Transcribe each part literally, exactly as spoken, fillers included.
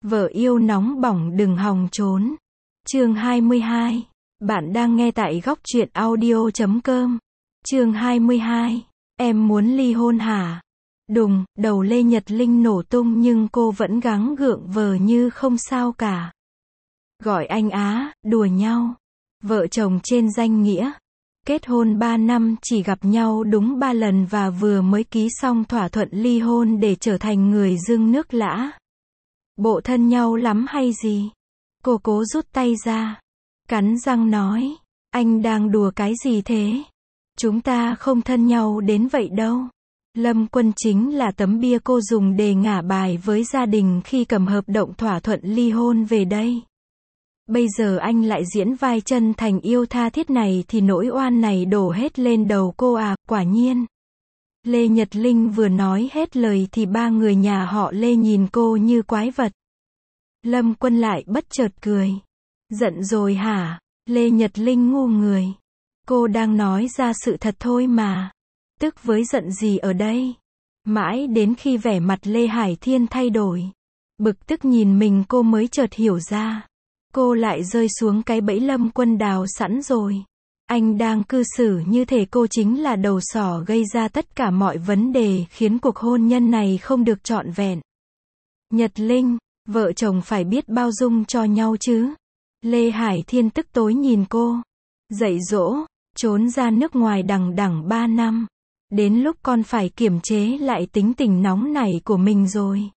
Vợ yêu nóng bỏng đừng hòng trốn. Chương hai mươi hai. Bạn đang nghe tại góc truyện audio chấm com. Chương hai mươi hai. Em muốn ly hôn hả? Đùng, đầu Lê Nhật Linh nổ tung nhưng cô vẫn gắng gượng vờ như không sao cả. Gọi anh á, đùa nhau. Vợ chồng trên danh nghĩa. Kết hôn ba năm chỉ gặp nhau đúng ba lần và vừa mới ký xong thỏa thuận ly hôn để trở thành người dưng nước lã. Bộ thân nhau lắm hay gì? Cô cố rút tay ra. Cắn răng nói. Anh đang đùa cái gì thế? Chúng ta không thân nhau đến vậy đâu. Lâm Quân chính là tấm bia cô dùng để ngả bài với gia đình khi cầm hợp đồng thỏa thuận ly hôn về đây. Bây giờ anh lại diễn vai chân thành yêu tha thiết này thì nỗi oan này đổ hết lên đầu cô à, quả nhiên. Lê Nhật Linh vừa nói hết lời thì ba người nhà họ Lê nhìn cô như quái vật. Lâm Quân lại bất chợt cười. Giận rồi hả? Lê Nhật Linh ngu người. Cô đang nói ra sự thật thôi mà. Tức với giận gì ở đây? Mãi đến khi vẻ mặt Lê Hải Thiên thay đổi. Bực tức nhìn mình cô mới chợt hiểu ra. Cô lại rơi xuống cái bẫy Lâm Quân đào sẵn rồi. Anh đang cư xử như thể cô chính là đầu sỏ gây ra tất cả mọi vấn đề khiến cuộc hôn nhân này không được trọn vẹn. Nhật Linh, vợ chồng phải biết bao dung cho nhau chứ. Lê Hải Thiên tức tối nhìn cô. Dạy dỗ, trốn ra nước ngoài đằng đẵng ba năm. Đến lúc con phải kiềm chế lại tính tình nóng nảy của mình rồi.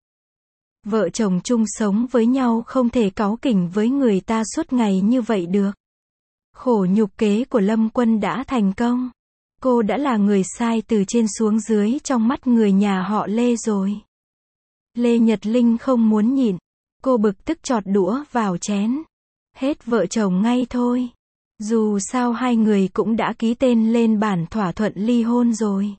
Vợ chồng chung sống với nhau không thể cáu kỉnh với người ta suốt ngày như vậy được. Khổ nhục kế của Lâm Quân đã thành công. Cô đã là người sai từ trên xuống dưới trong mắt người nhà họ Lê rồi. Lê Nhật Linh không muốn nhịn. Cô bực tức chọt đũa vào chén. Hết vợ chồng ngay thôi. Dù sao hai người cũng đã ký tên lên bản thỏa thuận ly hôn rồi.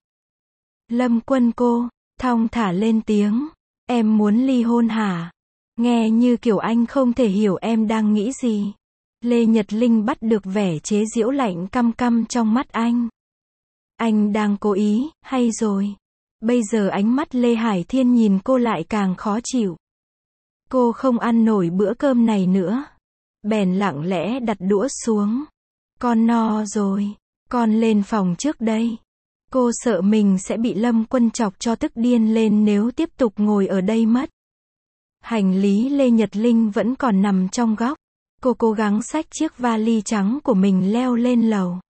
Lâm Quân cô, thong thả lên tiếng. Em muốn ly hôn hả? Nghe như kiểu anh không thể hiểu em đang nghĩ gì. Lê Nhật Linh bắt được vẻ chế giễu lạnh căm căm trong mắt anh. Anh đang cố ý, hay rồi? Bây giờ ánh mắt Lê Hải Thiên nhìn cô lại càng khó chịu. Cô không ăn nổi bữa cơm này nữa. Bèn lặng lẽ đặt đũa xuống. Con no rồi, con lên phòng trước đây. Cô sợ mình sẽ bị Lâm Quân chọc cho tức điên lên nếu tiếp tục ngồi ở đây mất. Hành lý Lê Nhật Linh vẫn còn nằm trong góc. Cô cố gắng xách chiếc vali trắng của mình leo lên lầu.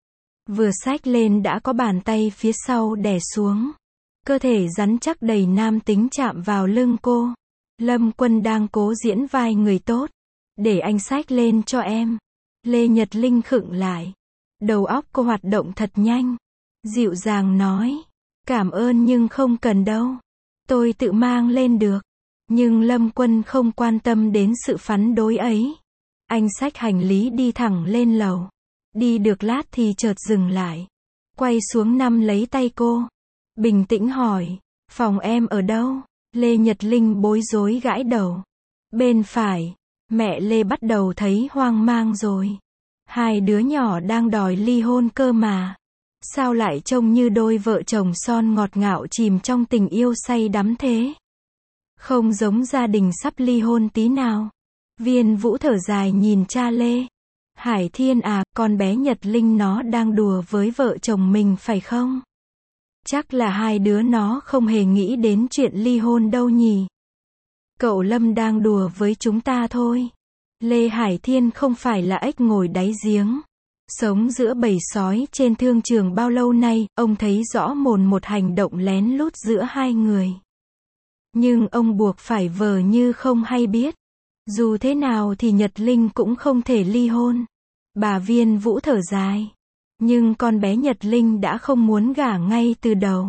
Vừa xách lên đã có bàn tay phía sau đè xuống. Cơ thể rắn chắc đầy nam tính chạm vào lưng cô. Lâm Quân đang cố diễn vai người tốt. Để anh xách lên cho em. Lê Nhật Linh khựng lại. Đầu óc cô hoạt động thật nhanh. Dịu dàng nói. Cảm ơn nhưng không cần đâu. Tôi tự mang lên được. Nhưng Lâm Quân không quan tâm đến sự phản đối ấy. Anh xách hành lý đi thẳng lên lầu. Đi được lát thì chợt dừng lại. Quay xuống nắm lấy tay cô. Bình tĩnh hỏi. Phòng em ở đâu? Lê Nhật Linh bối rối gãi đầu. Bên phải. Mẹ Lê bắt đầu thấy hoang mang rồi. Hai đứa nhỏ đang đòi ly hôn cơ mà. Sao lại trông như đôi vợ chồng son ngọt ngào chìm trong tình yêu say đắm thế? Không giống gia đình sắp ly hôn tí nào. Viên Vũ thở dài nhìn cha Lê. Hải Thiên à, con bé Nhật Linh nó đang đùa với vợ chồng mình phải không? Chắc là hai đứa nó không hề nghĩ đến chuyện ly hôn đâu nhỉ. Cậu Lâm đang đùa với chúng ta thôi. Lê Hải Thiên không phải là ếch ngồi đáy giếng. Sống giữa bầy sói trên thương trường bao lâu nay, ông thấy rõ mồn một hành động lén lút giữa hai người. Nhưng ông buộc phải vờ như không hay biết. Dù thế nào thì Nhật Linh cũng không thể ly hôn. Bà Viên Vũ thở dài. Nhưng con bé Nhật Linh đã không muốn gả ngay từ đầu.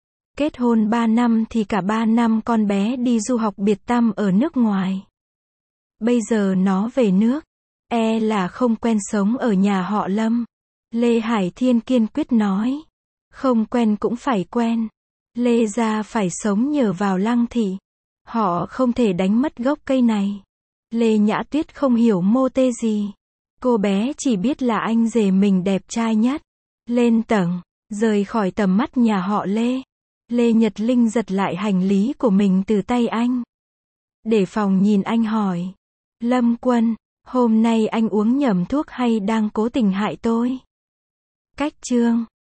Kết hôn ba năm thì cả ba năm con bé đi du học biệt tăm ở nước ngoài. Bây giờ nó về nước. E là không quen sống ở nhà họ Lâm. Lê Hải Thiên kiên quyết nói. Không quen cũng phải quen. Lê gia phải sống nhờ vào Lăng thị. Họ không thể đánh mất gốc cây này. Lê Nhã Tuyết không hiểu mô tê gì. Cô bé chỉ biết là anh rể mình đẹp trai nhất. Lên tầng, rời khỏi tầm mắt nhà họ Lê. Lê Nhật Linh giật lại hành lý của mình từ tay anh. Để phòng nhìn anh hỏi. Lâm Quân, hôm nay anh uống nhầm thuốc hay đang cố tình hại tôi? Cách chương